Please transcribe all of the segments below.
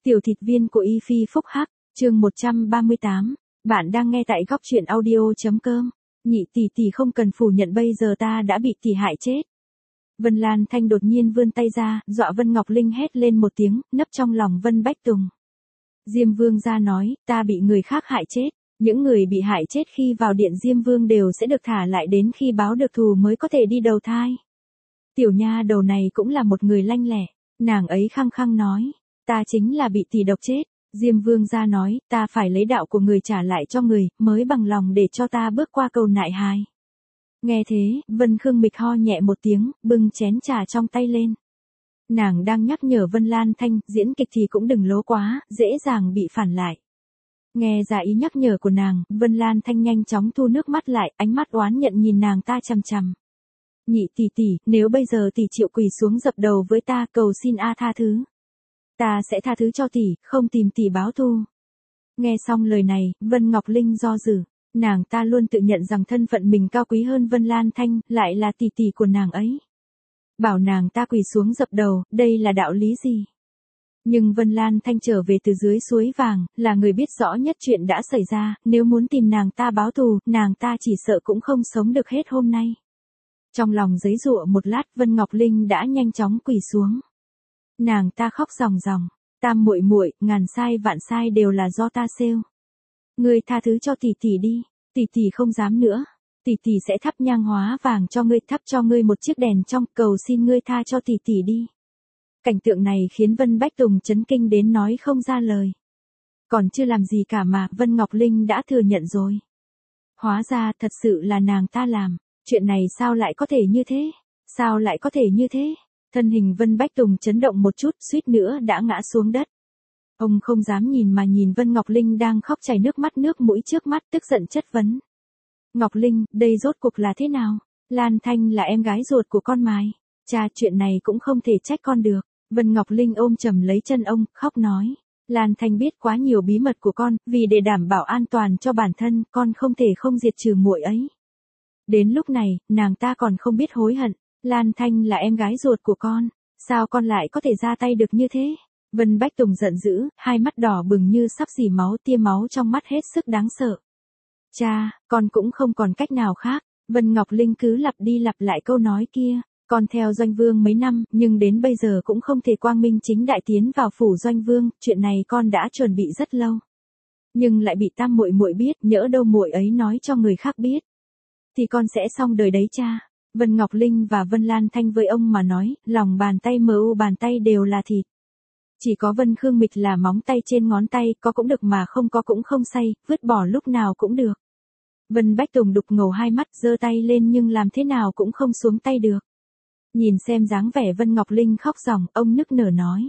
Tiểu thịt viên của Y Phi Phúc Hắc, chương 138, bạn đang nghe tại góc truyện audio.com. Nhị tỷ tỷ không cần phủ nhận bây giờ ta đã bị tỷ hại chết. Vân Lan Thanh đột nhiên vươn tay ra, dọa Vân Ngọc Linh hét lên một tiếng, nấp trong lòng Vân Bách Tùng. Diêm Vương ra nói, ta bị người khác hại chết. Những người bị hại chết khi vào điện Diêm Vương đều sẽ được thả lại đến khi báo được thù mới có thể đi đầu thai. Tiểu nha đầu này cũng là một người lanh lẹ, nàng ấy khăng khăng nói, ta chính là bị tỷ độc chết. Diêm Vương ra nói, ta phải lấy đạo của người trả lại cho người, mới bằng lòng để cho ta bước qua cầu nại hài. Nghe thế, Vân Khương Mịch ho nhẹ một tiếng, bưng chén trà trong tay lên. Nàng đang nhắc nhở Vân Lan Thanh, diễn kịch thì cũng đừng lố quá, dễ dàng bị phản lại. Nghe ra ý nhắc nhở của nàng, Vân Lan Thanh nhanh chóng thu nước mắt lại, ánh mắt oán nhận nhìn nàng ta chằm chằm. Nhị tỷ tỷ, nếu bây giờ tỷ chịu quỳ xuống dập đầu với ta cầu xin tha thứ. Ta sẽ tha thứ cho tỷ, không tìm tỷ báo thù. Nghe xong lời này, Vân Ngọc Linh do dự, nàng ta luôn tự nhận rằng thân phận mình cao quý hơn Vân Lan Thanh, lại là tỷ tỷ của nàng ấy. Bảo nàng ta quỳ xuống dập đầu, đây là đạo lý gì? Nhưng Vân Lan Thanh trở về từ dưới suối vàng, là người biết rõ nhất chuyện đã xảy ra, nếu muốn tìm nàng ta báo thù, nàng ta chỉ sợ cũng không sống được hết hôm nay. Trong lòng giấy giụa một lát, Vân Ngọc Linh đã nhanh chóng quỳ xuống. Nàng ta khóc ròng ròng, tam muội muội, ngàn sai vạn sai đều là do ta xêu. Ngươi tha thứ cho tỷ tỷ đi, tỷ tỷ không dám nữa, tỷ tỷ sẽ thắp nhang hóa vàng cho ngươi, thắp cho ngươi một chiếc đèn trong, cầu xin ngươi tha cho tỷ tỷ đi. Cảnh tượng này khiến Vân Bách Tùng chấn kinh đến nói không ra lời. Còn chưa làm gì cả mà Vân Ngọc Linh đã thừa nhận rồi. Hóa ra thật sự là nàng ta làm, chuyện này sao lại có thể như thế? Sao lại có thể như thế? Thân hình Vân Bách Tùng chấn động một chút, suýt nữa đã ngã xuống đất. Ông không dám nhìn mà nhìn Vân Ngọc Linh đang khóc chảy nước mắt nước mũi trước mắt, tức giận chất vấn. Ngọc Linh, đây rốt cuộc là thế nào? Lan Thanh là em gái ruột của con mài. Cha, chuyện này cũng không thể trách con được. Vân Ngọc Linh ôm chầm lấy chân ông, khóc nói. Lan Thanh biết quá nhiều bí mật của con, vì để đảm bảo an toàn cho bản thân, con không thể không diệt trừ muội ấy. Đến lúc này, nàng ta còn không biết hối hận. Lan Thanh là em gái ruột của con, sao con lại có thể ra tay được như thế? Vân Bách Tùng giận dữ, hai mắt đỏ bừng như sắp rỉ máu, tia máu trong mắt hết sức đáng sợ. Cha, con cũng không còn cách nào khác. Vân Ngọc Linh cứ lặp đi lặp lại câu nói kia. Con theo Doanh Vương mấy năm, nhưng đến bây giờ cũng không thể quang minh chính đại tiến vào phủ Doanh Vương, chuyện này con đã chuẩn bị rất lâu. Nhưng lại bị tam muội muội biết, nhỡ đâu muội ấy nói cho người khác biết. Thì con sẽ xong đời đấy cha. Vân Ngọc Linh và Vân Lan Thanh với ông mà nói, lòng bàn tay bàn tay đều là thịt. Chỉ có Vân Khương Mịch là móng tay trên ngón tay, có cũng được mà không có cũng không say, vứt bỏ lúc nào cũng được. Vân Bách Tùng đục ngầu hai mắt, giơ tay lên nhưng làm thế nào cũng không xuống tay được. Nhìn xem dáng vẻ Vân Ngọc Linh khóc ròng, ông nức nở nói.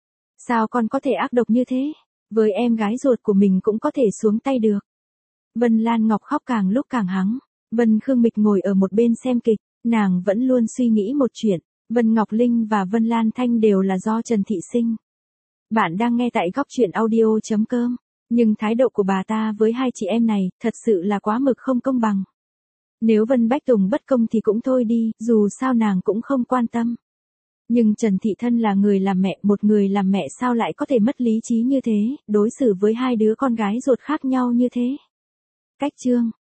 Sao con có thể ác độc như thế? Với em gái ruột của mình cũng có thể xuống tay được. Vân Lan Ngọc khóc càng lúc càng hắng. Vân Khương Mịch ngồi ở một bên xem kịch, nàng vẫn luôn suy nghĩ một chuyện. Vân Ngọc Linh và Vân Lan Thanh đều là do Trần Thị sinh. Bạn đang nghe tại góc truyện audio.com. Nhưng thái độ của bà ta với hai chị em này, thật sự là quá mực không công bằng. Nếu Vân Bách Tùng bất công thì cũng thôi đi, dù sao nàng cũng không quan tâm. Nhưng Trần Thị thân là người làm mẹ, một người làm mẹ sao lại có thể mất lý trí như thế, đối xử với hai đứa con gái ruột khác nhau như thế. Cách chương